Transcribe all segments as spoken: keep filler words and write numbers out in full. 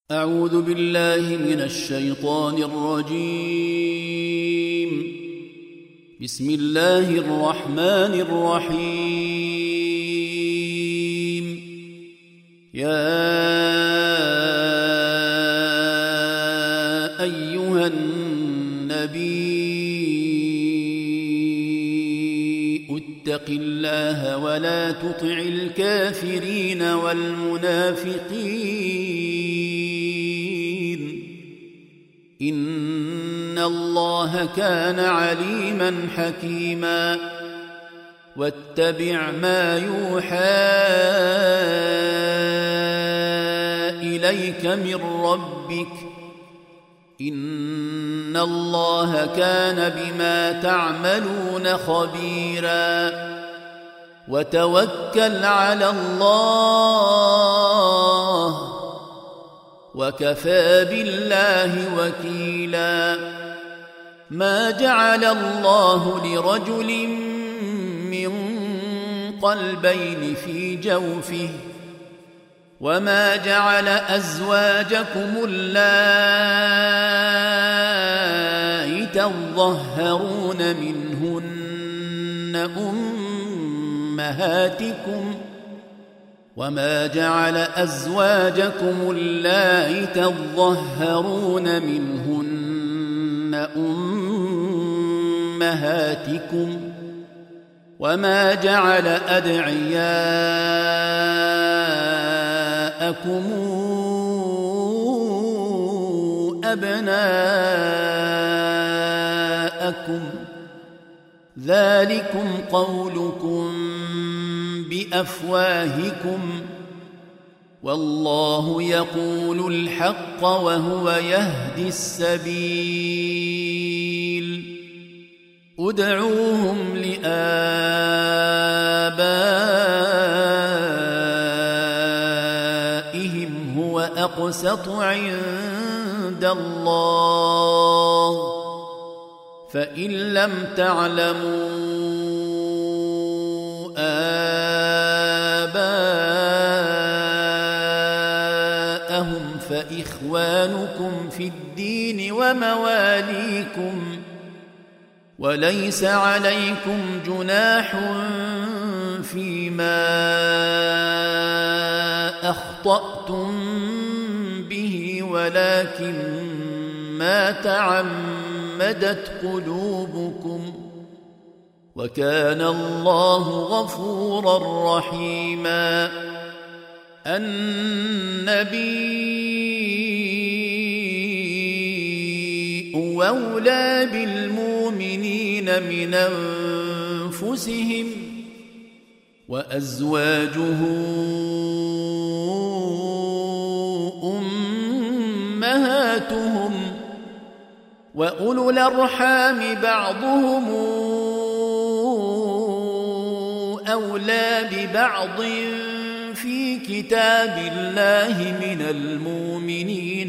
أعوذ بالله من الشيطان الرجيم. بسم الله الرحمن الرحيم. يا أيها النبي اتق الله ولا تطع الكافرين والمنافقين إن الله كان عليما حكيما. واتبع ما يوحى إليك من ربك إن الله كان بما تعملون خبيرا. وتوكل على الله وكفى بالله وكيلا. ما جعل الله لرجل من قلبين في جوفه وما جعل أزواجكم اللائي تظهرون منهن أمهاتكم وما جعل أزواجكم اللائي تظهرون منهن أمهاتكم وما جعل أدعياءكم أبناءكم ذلكم قولكم بأفواهكم والله يقول الحق وهو يهدي السبيل. ادعوهم لآبائهم هو أقسط عند الله فإن لم تعلموا آباءهم فإخوانكم في الدين ومواليكم وليس عليكم جناح فيما أخطأتم به ولكن ما تعمدت قلوبكم وكان الله غفورا رحيما. النبي أولى بالمؤمنين من أنفسهم وأزواجه أمهاتهم وأولو الأرحام بعضهم أولى ببعض في كتاب الله من المؤمنين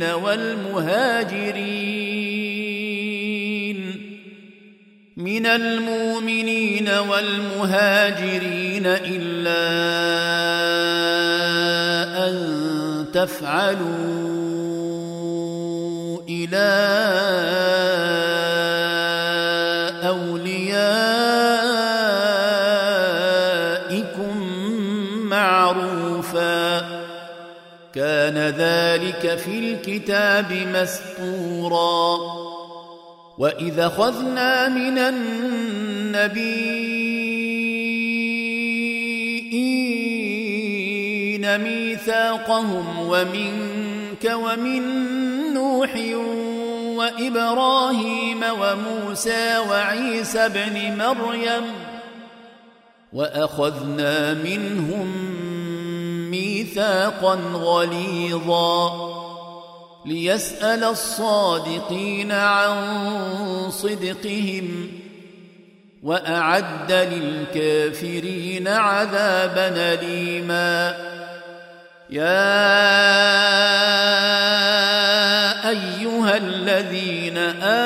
والمهاجرين من المؤمنين والمهاجرين إلا أن تفعلوا إلى أوليائكم معروفا كان ذلك في الكتاب مسطورا. وإذا أخذنا من النبيين ميثاقهم ومنك ومن نوح وإبراهيم وموسى وعيسى ابن مريم وأخذنا منهم ميثاقا غليظا ليسأل الصادقين عن صدقهم وأعد للكافرين عذابا أليما. يا أيها الذين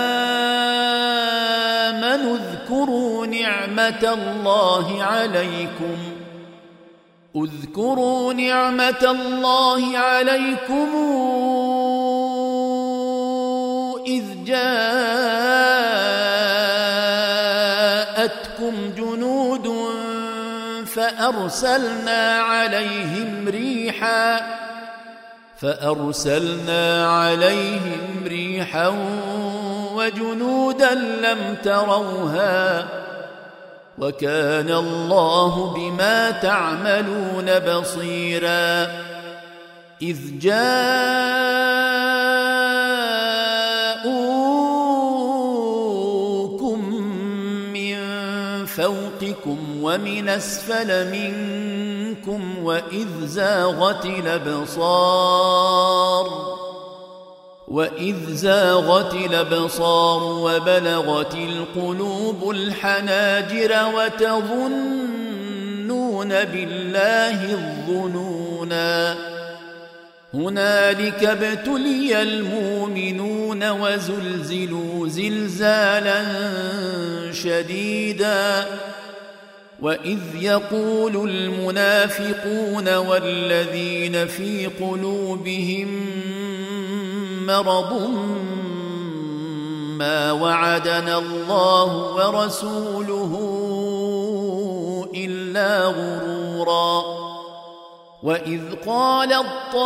آمنوا اذكروا نعمة الله عليكم اذكروا نعمة الله عليكم إذ جاءتكم جنود فأرسلنا عليهم ريحا فأرسلنا عليهم ريحا وجنودا لم تروها وكان الله بما تعملون بصيرا إذ جاءوكم من فوقكم ومن أسفل منكم وإذ زاغت الأبصار وإذ زاغت الأبصار وبلغت القلوب الحناجر وتظنون بالله الظنونا هنالك ابتلي المؤمنون وزلزلوا زلزالا شديدا وإذ يقول المنافقون والذين في قلوبهم مرض ما وعدنا الله ورسوله إلا غرورا وإذ قالت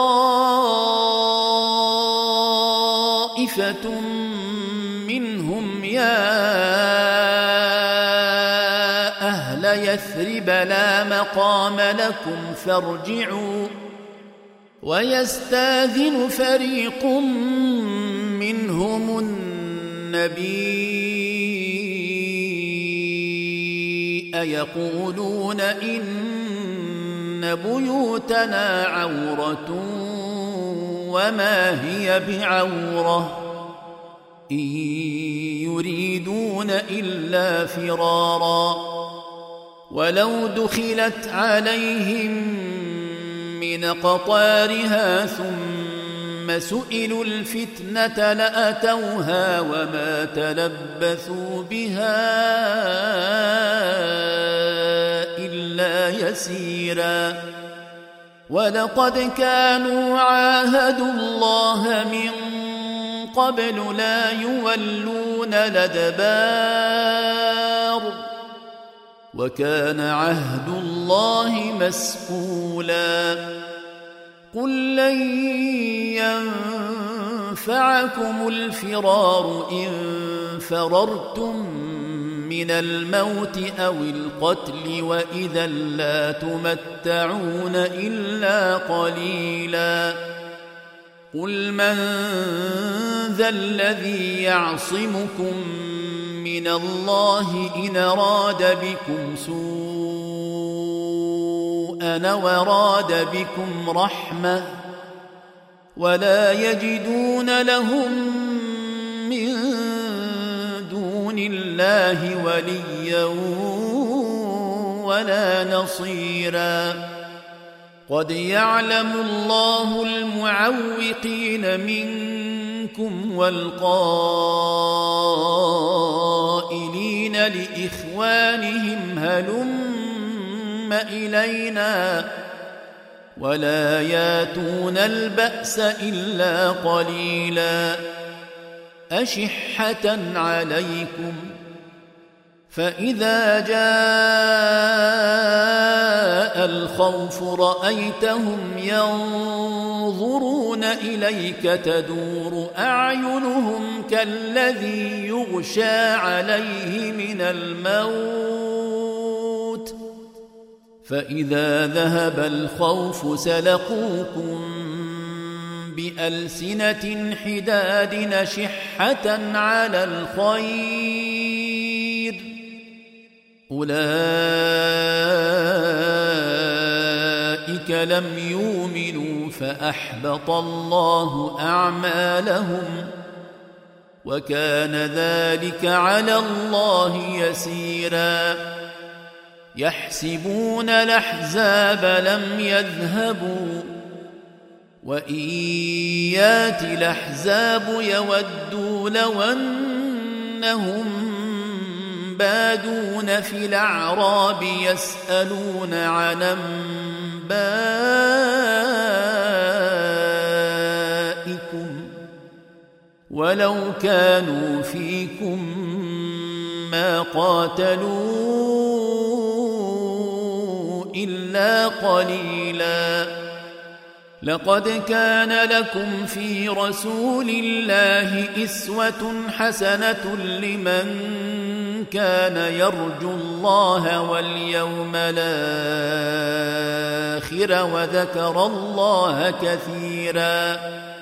طائفة منهم يا أهل يثرب لا مقام لكم فارجعوا ويستاذن فريق منهم النبي أيقولون إن بيوتنا عورة وما هي بعورة إن يريدون إلا فرارا ولو دخلت عليهم من قطارها ثم سئلوا الفتنة لأتوها وما تلبثوا بها إلا يسيرا ولقد كانوا عاهدوا الله من قبل لا يولون الأدبار وكان عهد الله مسئولا قل لن ينفعكم الفرار إن فررتم من الموت أو القتل وإذا لا تمتعون إلا قليلا قل من ذا الذي يعصمكم من الله إن أراد بكم سوءا وراد بكم رحمة ولا يجدون لهم من دون الله وليا ولا نصيرا قد يعلم الله المعوقين منكم والقائلين لإخوانهم هلم إلينا ولا ياتون البأس إلا قليلا أشحة عليكم فإذا جاء الخوف رأيتهم ينظرون إليك تدور أعينهم كالذي يغشى عليه من الموت فإذا ذهب الخوف سلقوكم بألسنة حداد نشحة على الخير أولئك لم يؤمنوا فأحبط الله أعمالهم وكان ذلك على الله يسيرا يحسبون الأحزاب لم يذهبوا وإن يأتي الأحزاب يودوا لو أنهم بادون في الأعراب يسألون عن أنبائكم ولو كانوا فيكم ما قاتلوا إلا قليلا لقد كان لكم في رسول الله أسوة حسنة لمن كان يرجو الله واليوم الآخر وذكر الله كثيرا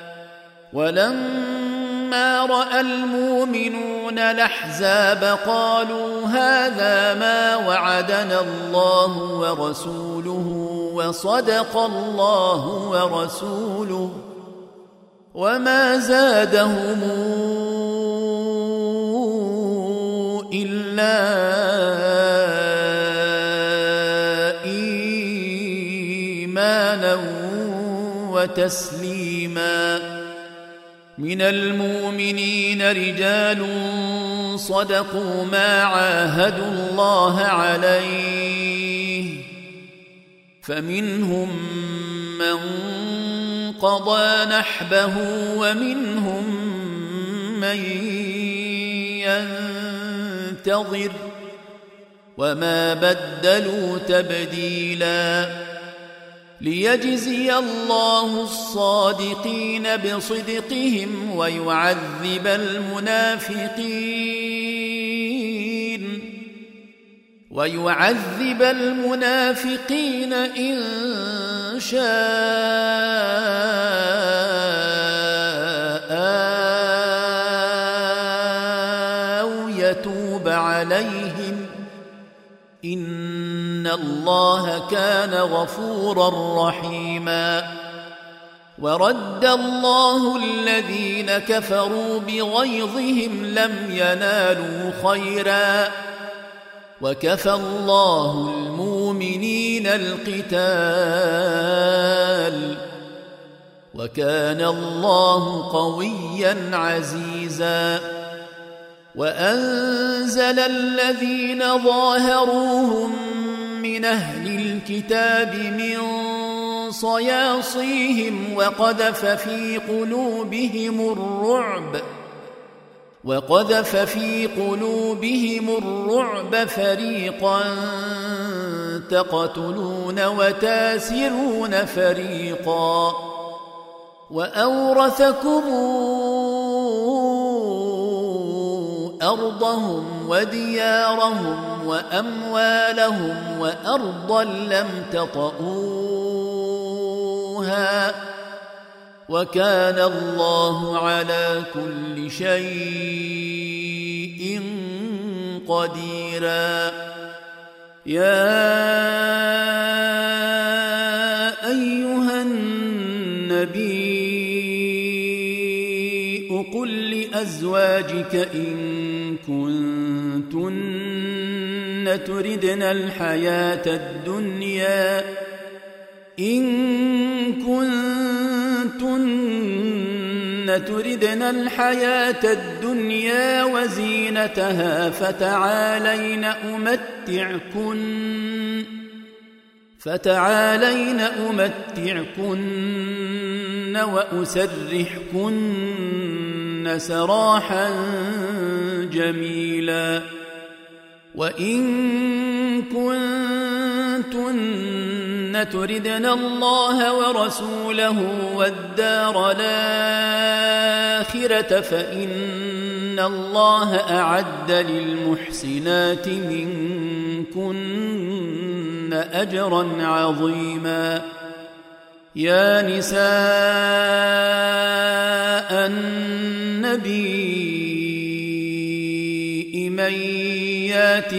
ولما رأى المؤمنون الأحزاب قالوا هذا ما وعدنا الله ورسوله وصدق الله ورسوله وما زادهم إلا إيمانا وتسليما من المؤمنين رجال صدقوا ما عاهدوا الله عليه فمنهم من قضى نحبه ومنهم من ينتظر وما بدلوا تبديلا ليجزي الله الصادقين بصدقهم ويعذب المنافقين ويعذب المنافقين إن شاء أو يتوب عليهم إن الله كان غفورا رحيما ورد الله الذين كفروا بغيظهم لم ينالوا خيرا وكفى الله المؤمنين القتال وكان الله قويا عزيزا وأنزل الذين ظاهروهم من أهل الكتاب من صياصيهم وقذف في قلوبهم الرعب وقذف في قلوبهم الرعب فريقا تقتلون وتاسرون فريقا وأورثكم أرضهم وديارهم وأموالهم وأرضا لم تطئوها وكان الله على كل شيء قديرا يا أيها النبي قل لأزواجك إن كنتن تردن الحياة الدنيا إن كنتن تردن الحياة الدنيا وزينتها فتعالين أمتعكن فتعالين أمتعكن وأسرحكن سراحا جميلا وإن كنتن تردن الله ورسوله والدار الآخرة فإن الله أعد للمحسنات منكن أجرا عظيما يا نساء النبي من يات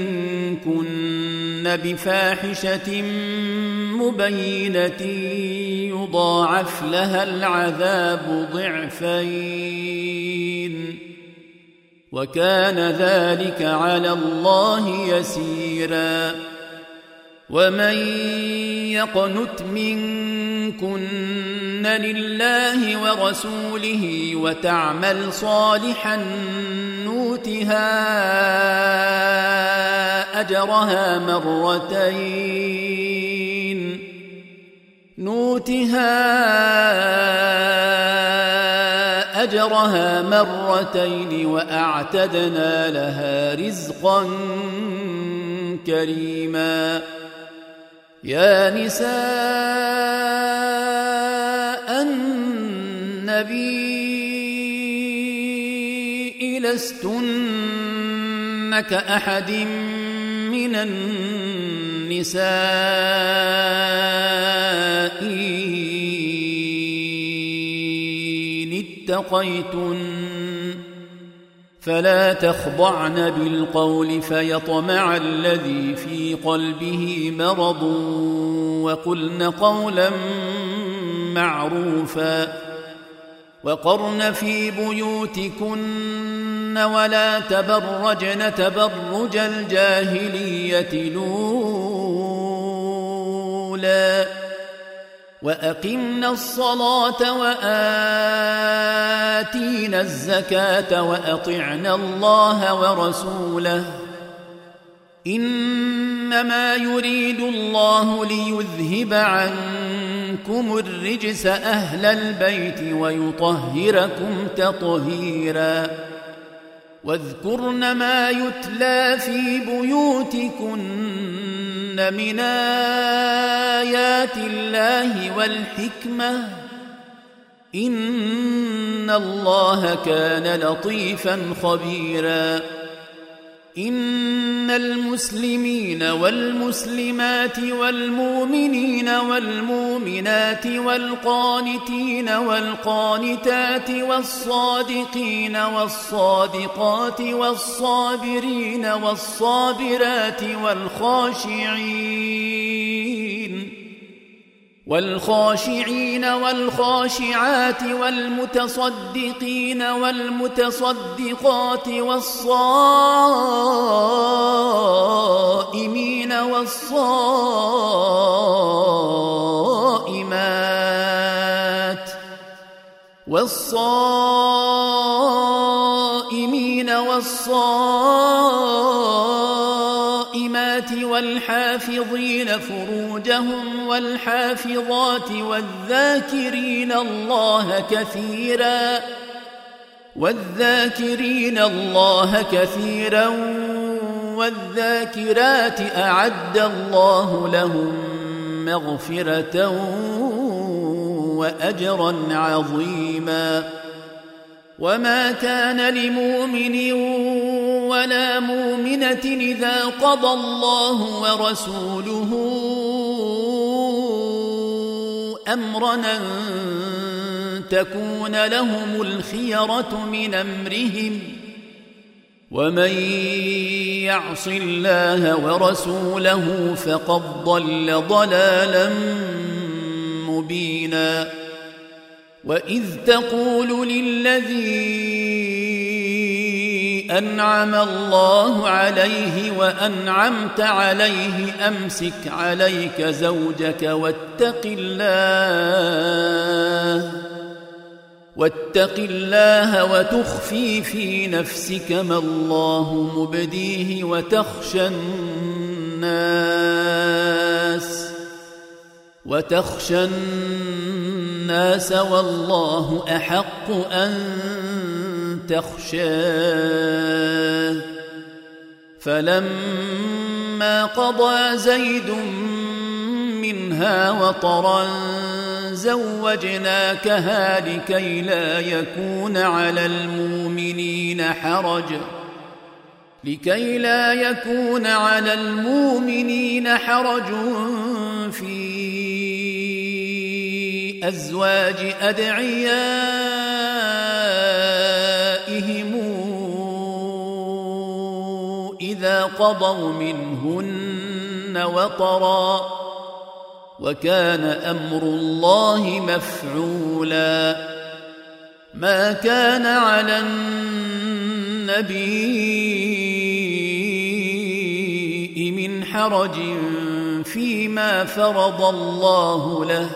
منكن بفاحشة مبينة يضاعف لها العذاب ضعفين وكان ذلك على الله يسيرا ومن يقنت منكن لله ورسوله وتعمل صالحا نؤتها أجرها مرتين نؤتها أجرها مرتين وأعتدنا لها رزقا كريما يا نساء النبي لستن كأحد من النساء إن اتقيتن فلا تخضعن بالقول فيطمع الذي في قلبه مرض وقلن قولا معروفا وقرن في بيوتكن ولا تبرجن تبرج الجاهلية الأولى وأقمنا الصلاة وآتينا الزكاة وأطعنا الله ورسوله إنما يريد الله ليذهب عنكم الرجس أهل البيت ويطهركم تطهيرا واذكرن ما يتلى في بيوتكن من آيات الله والحكمة إن الله كان لطيفا خبيرا إن المسلمين والمسلمات والمؤمنين والمؤمنات والقانتين والقانتات والصادقين والصادقات والصابرين والصابرات والخاشعين والخاشعين والخاشعات والمتصدقين والمتصدقات والصائمين والصائمات والصائمين والصائمات والحافظين فروجهم والحافظات والذاكرين الله كثيرا والذاكرين الله كثيرا والذاكرات أعد الله لهم مغفرة وأجرا عظيما وما كان لمؤمن ولا مؤمنة إذا قضى الله ورسوله أمرا أن تكون لهم الخيرة من أمرهم ومن يعص الله ورسوله فقد ضل ضلالا مبينا وإذ تقول للذي أنعم الله عليه وأنعمت عليه أمسك عليك زوجك واتق الله واتق الله وتخفي في نفسك ما الله مبديه وتخشى الناس وتخشى الناس والله أحق أن تخشاه فلما قضى زيد منها وطرا زوجناكها لكي لا يكون على المؤمنين حرج لكي لا يكون على المؤمنين حرج في أزواج أدعيائهم إذا قضوا منهن وطرا وكان أمر الله مفعولا ما كان على النبي من حرج فيما فرض الله له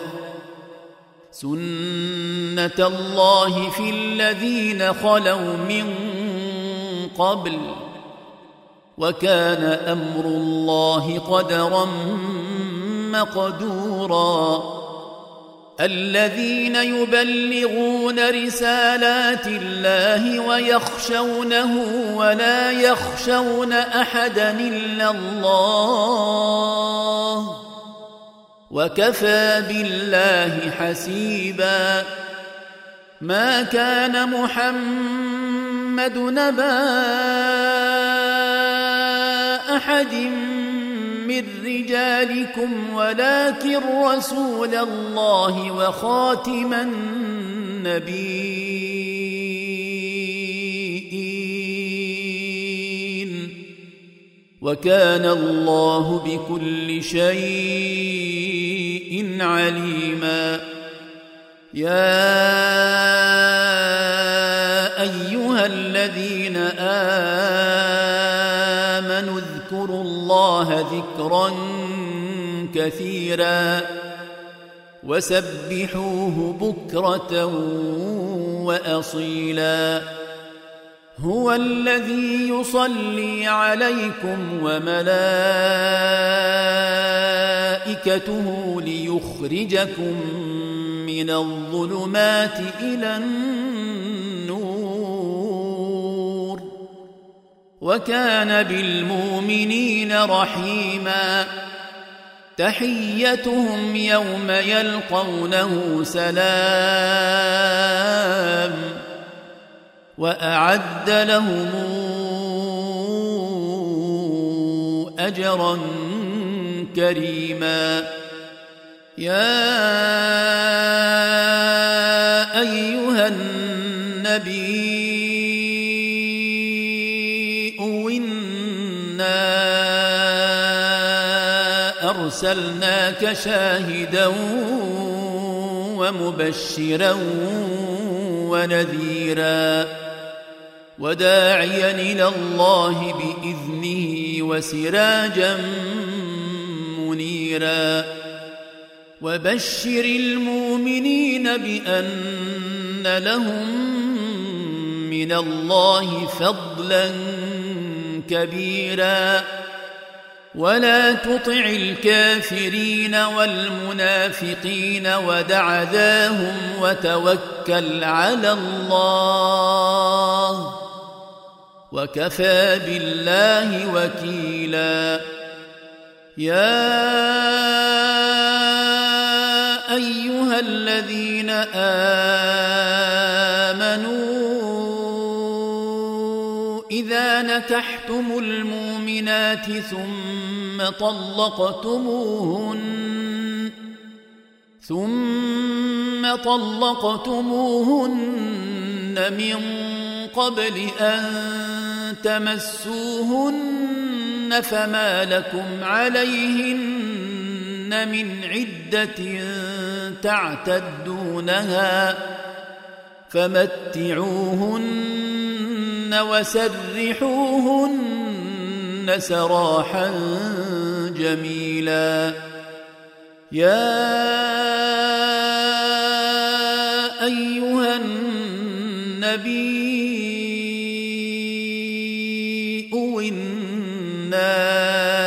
سنة الله في الذين خلوا من قبل وكان أمر الله قدرا مقدورا الذين يبلغون رسالات الله ويخشونه ولا يخشون أحدا إلا الله وكفى بالله حسيبا. ما كان محمد نبا أحد من رجالكم ولكن رسول الله وخاتم النبيين وكان الله بكل شيء عليما. يا أيها الذين آمنوا اذكروا الله ذكرا كثيرا وسبحوه بكرة وأصيلا. هو الذي يصلي عليكم وملائكته ليخرجكم من الظلمات إلى النور وكان بالمؤمنين رحيما. تحيتهم يوم يلقونه سلام وأعد لهم أجرا كريما. يا أيها النبي إنا أرسلناك شاهدا ومبشرا ونذيرا وداعيا إلى الله بإذنه وسراجا منيرا. وبشر المؤمنين بأن لهم من الله فضلا كبيرا ولا تطع الكافرين والمنافقين ودع ذاهم وتوكل على الله وكفى بالله وكيلا. يا أيها الذين آمنوا إذا نكحتم المؤمنات ثم طلقتموهن ثم طلقتموهن من قبل أن تمسوهن فما لكم عليهن من عدة تعتدونها فمتعوهن وسرحوهن سراحا جميلا. يا أيها النبي إنا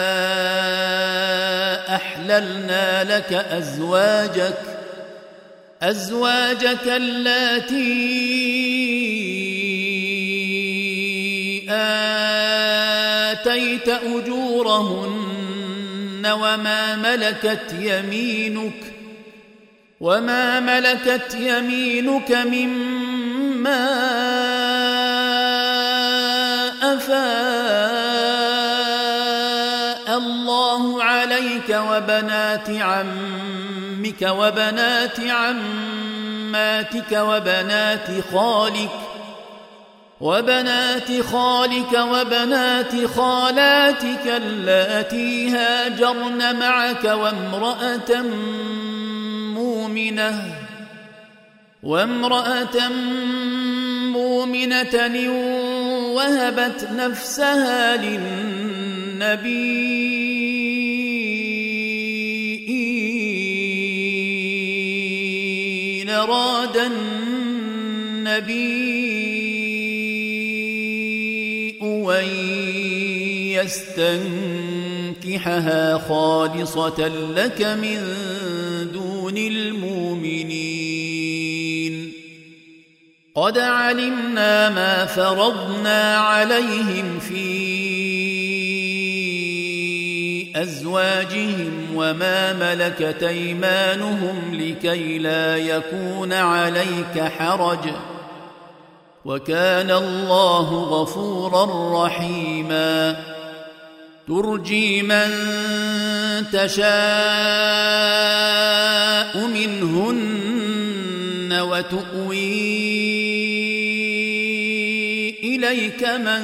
أحللنا لك أزواجك أزواجك اللاتي آتيت أجورهن وما ملكت يمينك وما ملكت يمينك مما أفاء الله عليك وبنات عمك وبنات عماتك وبنات خالك وبنات خالك وبنات خالاتك اللاتي هاجرن معك وامرأة مؤمنة وامرأة مؤمنة وهبت نفسها للنبي إن أراد النبي أن يستنكحها خالصة لك من دون المؤمنين. قد علمنا ما فرضنا عليهم في أزواجهم وما ملكت أيمانهم لكي لا يكون عليك حرج وكان الله غفورا رحيما ترجي من تشاء منهن وتؤوي إليك من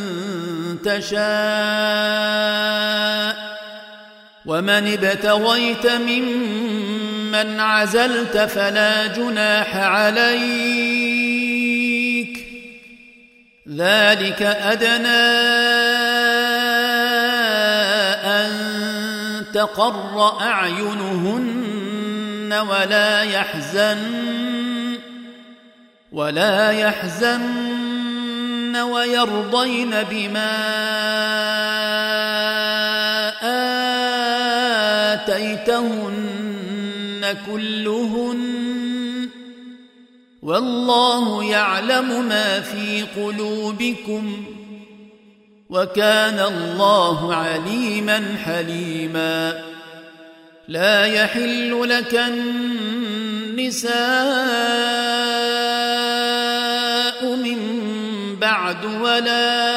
تشاء ومن ابتغيت ممن عزلت فلا جناح عليك ذلك أدنى أن تقر أعينهن ولا يحزن ولا يحزن ويرضين بما آتيتهن كلهن والله يعلم ما في قلوبكم وكان الله عليما حليما لا يحل لك النساء من بعد ولا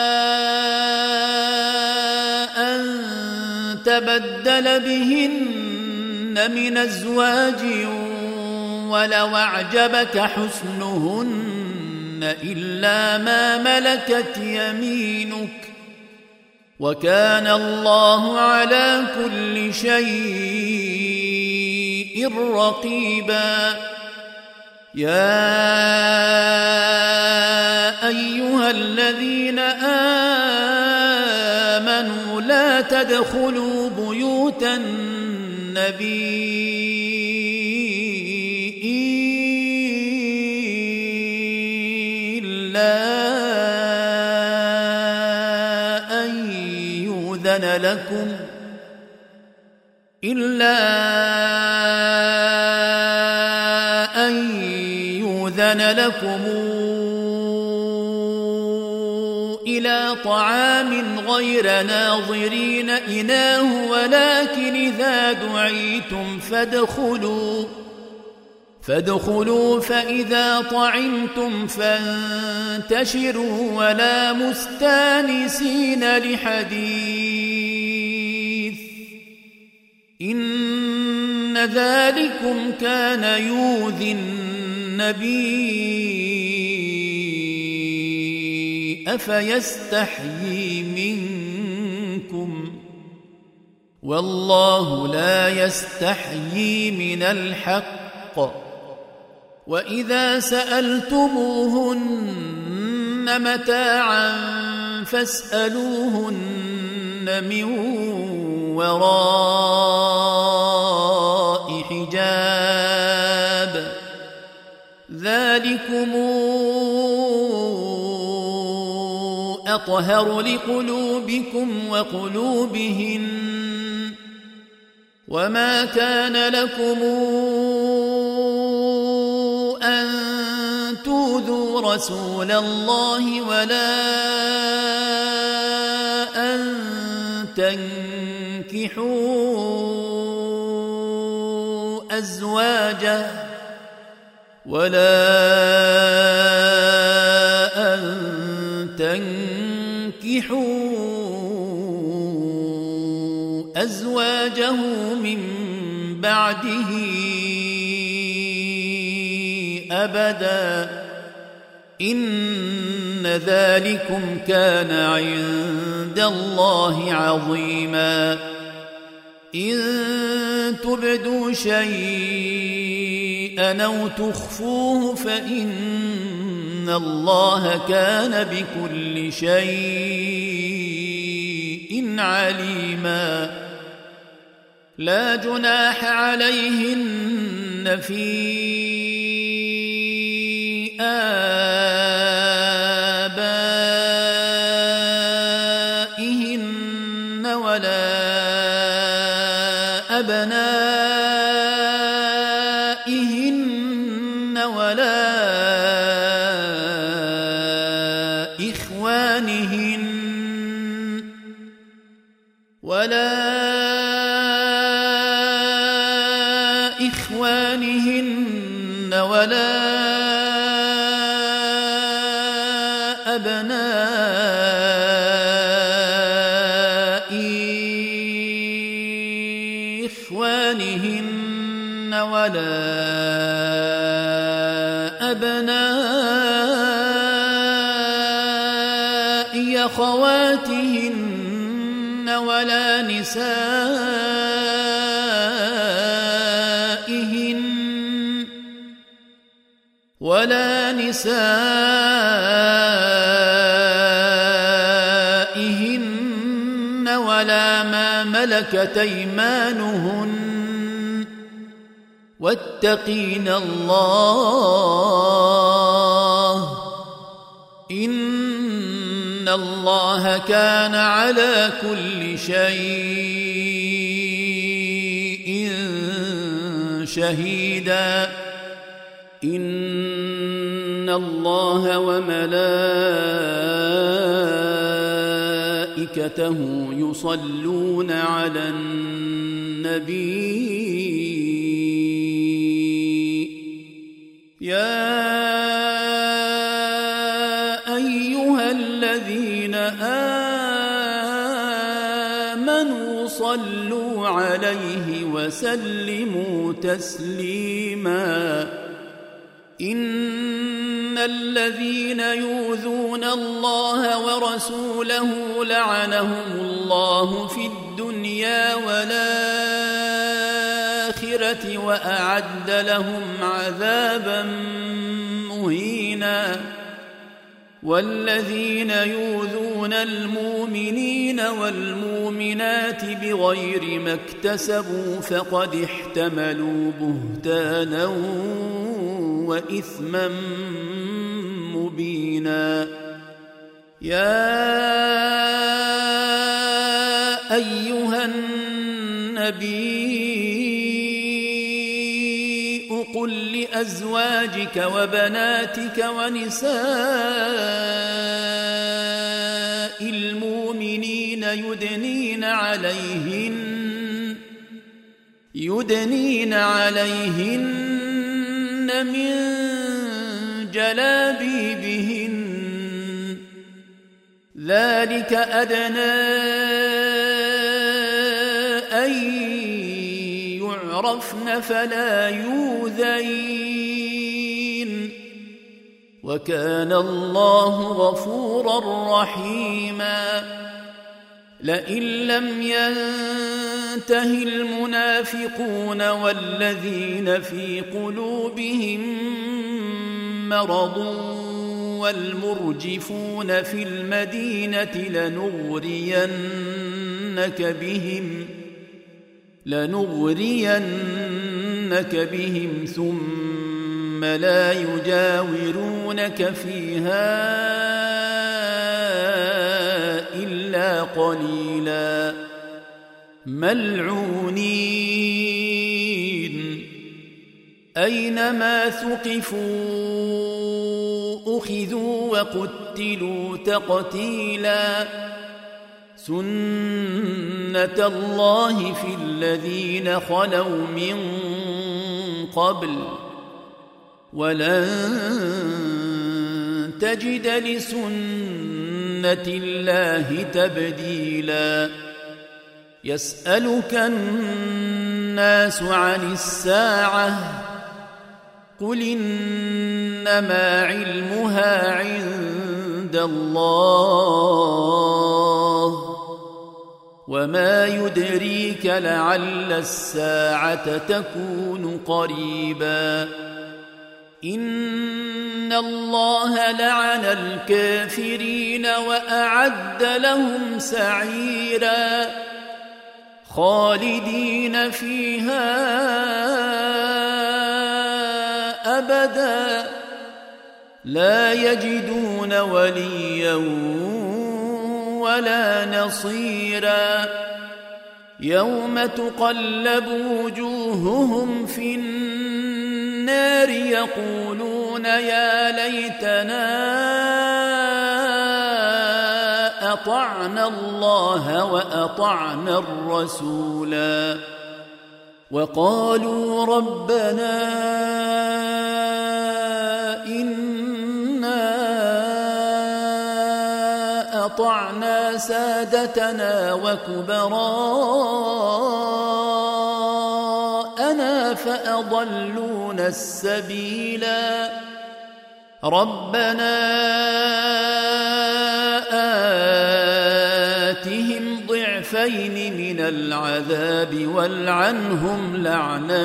أن تبدل بهن من أزواج ولو أعجبك حسنهن إلا ما ملكت يمينك وكان الله على كل شيء رقيبا يا أيها الذين آمنوا لا تدخلوا بيوت النبي لكم إلا أن يؤذن لكم إلى طعام غير ناظرين إناه ولكن إذا دعيتم فادخلوا فادخلوا فإذا طعمتم فانتشروا ولا مستانسين لحديث إن ذلكم كان يؤذي النبي أفيستحيي منكم والله لا يستحيي من الحق وإذا سألتموهن متاعا فاسألوهن من وراء حجاب ذلكم أطهر لقلوبكم وقلوبهن وما كان لكم أن تؤذوا رسول الله ولا أن تنكحوا أزواجه ولا أن تنكحوا أزواجه من بعده أبدا إن ذلكم كان عند الله عظيما إن تبدوا شيئا أو تخفوه فإن الله كان بكل شيء عليما لا جناح عليهن في آبائهن ولا أبنائهن ولا إخوانهن ولا إخوانهن ولا أبناء إخوانهن ولا أبناء أخواتهن ولا نسائهن ولا نسائهن ولا ما ملكت أيمانهن واتقين الله إن الله كان على كل شيء شهيدا إن الله وملائكته يصلون على النبي يا أيها الذين آمنوا صلوا عليه وسلموا تسليما إن الذين يؤذون الله ورسوله لعنهم الله في الدنيا والآخرة وأعد لهم عذابا مهينا والذين يؤذون المؤمنين والمؤمنات بغير ما اكتسبوا فقد احتملوا بهتانا وإثما مبينا يا أيها النبي قل لأزواجك وبناتك ونساء المؤمنين يدنين عليهن يدنين عليهن من جلابيبهن ذلك أدنى أن يعرفن فلا يؤذين وكان الله غفورا رحيما لئن لم ينته المنافقون والذين في قلوبهم مرض والمرجفون في المدينة لنغرينك بهم لنغرينك بهم ثم لا يجاورونك فيها إلا قليلا ملعونين أينما ثقفوا أخذوا وقتلوا تقتيلا سنة الله في الذين خلوا من قبل ولن تجد لسنة الله تبديلا يسألك الناس عن الساعة قل إنما علمها عند الله وما يدريك لعل الساعة تكون قريبا إن الله لعن الكافرين وأعد لهم سعيرا خالدين فيها أبدا لا يجدون وليا ولا نصيرا يوم تقلب وجوههم في النار يقولون يا ليتنا أطعنا الله وأطعنا الرسولا وقالوا ربنا إنا أطعنا سادتنا وكبراءنا فأضلونا السبيلا ربنا آتهم ضعفين من العذاب والعنهم لعنا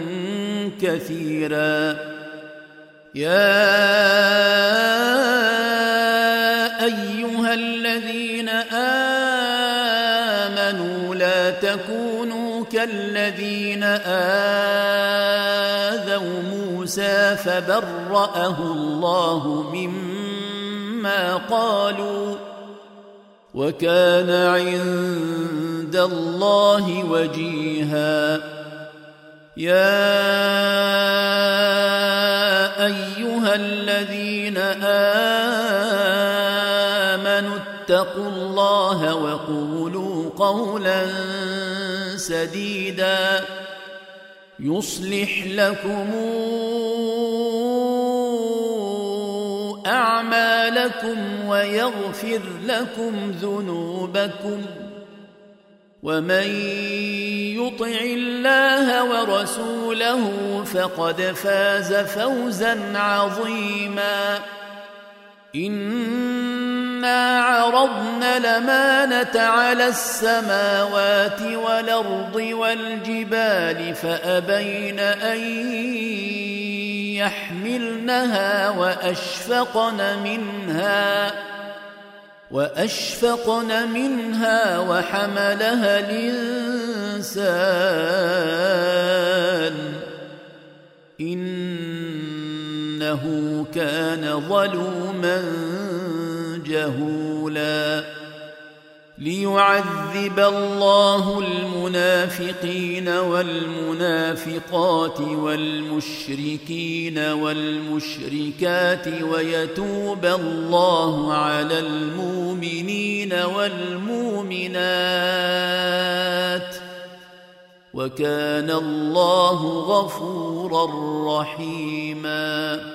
كثيرا يا أيها الذين آمنوا لا تكونوا كالذين آذوا موسى فبرأه الله مما قالوا وكان عند الله وجيها يا أيها الذين آمنوا اتقوا الله وقولوا قولا سديدا يصلح لكم أعمالكم ويغفر لكم ذنوبكم ومن يطع الله ورسوله فقد فاز فوزا عظيما إنا عرضنا الأمانة على السماوات والأرض والجبال فأبين أن يحملنها وأشفقن منها وأشفقن منها وحملها الإنسان إنه كان ظلوما جهولا ليعذب الله المنافقين والمنافقات والمشركين والمشركات ويتوب الله على المؤمنين والمؤمنات وكان الله غفورا رحيما